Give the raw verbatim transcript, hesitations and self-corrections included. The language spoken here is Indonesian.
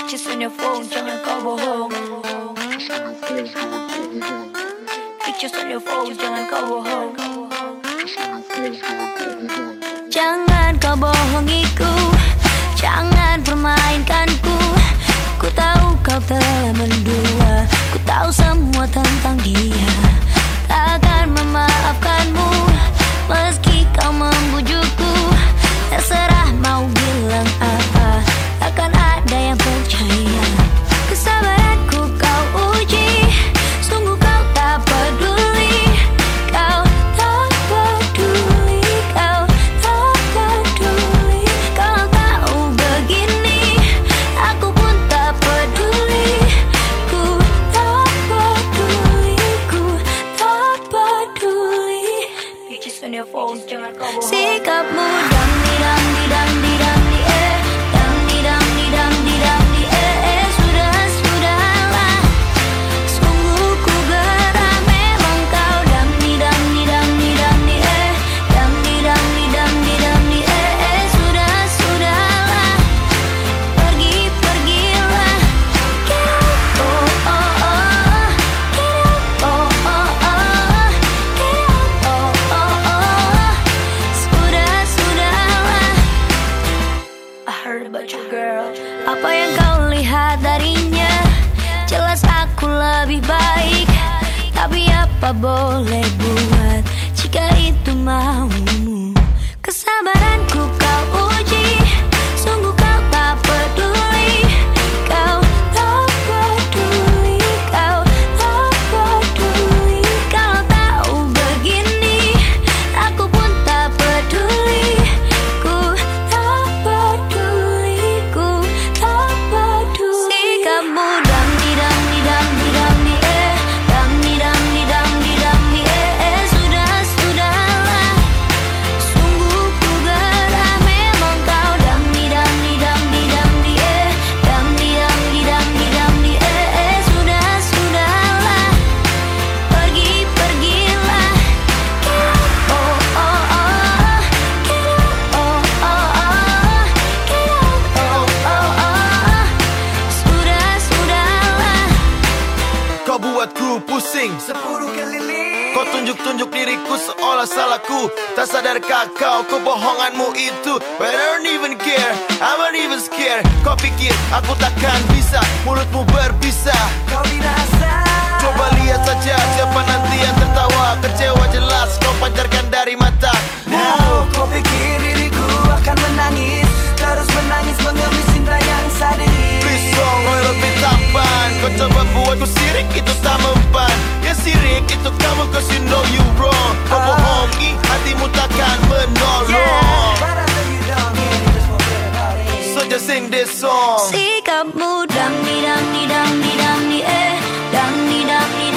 Bitches on your phone, jangan kau bohong. Bitches on your phone, jangan kau bohong. Jangan kau bohongiku, jangan permainkanku. Ku tahu kau telah mendua, ku tahu semua tentang dia. Takkan memaafkanmu meski kau membujukku. Terserah mau bilang apa, takkan ada yang percaya. Kesabaranku kau uji, sungguh kau tak peduli. Kau tak peduli, kau tak peduli. Kau tahu begini, aku pun tak peduli. Ku tak peduli, ku tak peduli. Bitches on your phone, jangan kau bohong. Sikapmu dang di dang di dang di dang di eh, dang di dang di dang di dang di eh, eh. Sudah sudahlah, sungguh ku geram. Memang kau dang di dang di dang di dang di eh, dang di dang di dang di dang di eh, eh. Sudah sudahlah, pergi pergilah. Get out, oh oh oh, get out, oh oh oh, get out, oh oh oh. Sudah sudahlah. I heard about you girl. Apa yang kau lihat darinya? Jelas aku lebih baik, tapi apa boleh buat jika itu maumu. Kesabaranku kau uji, sungguh kau tak peduli. Kau tak peduli, kau tak peduli. Kau tahu begini, aku pun tak peduli. Ku tak peduli, ku tak peduli. Sikapmu dang di dang di dang di dang di eh, dang di dang di dang di dang di eh, eh. Sudah sudahlah, sungguh ku geram. Memang kau dang di dang di dang di dang di eh, dang di dang di dang di dang di eh, eh. Sudah sudahlah, pergi pergilah. Get out, oh oh oh, get out, oh oh oh, get out, oh oh oh. Sudah sudahlah. Kau buatku pusing, Sepuluh keliling. kau tunjuk-tunjuk diriku seolah salahku. Tak sadarkah kau kebohonganmu itu? But I don't even care, I'm not even scared. Kau pikir aku takkan bisa, mulutmu berbisa. Kau dirasa. Coba lihat saja siapa nanti yang tertawa. Kecewa jelas kau pancarkan dari mata. Now, kau pikir diriku akan menangis, terus menangis mengemis cinta yang sadis. Please dong, kau lebih tampan. Kau coba buatku sirik, itu tak mempan. Ya sirik itu kamu, cause you know you wrong. Kau bohongi, hatimu takkan menolong. Yeah, but I know you don't need it, just forget about it. So just sing this song. Sikapmu dang di dang di dang di dang di eh, dang di dang di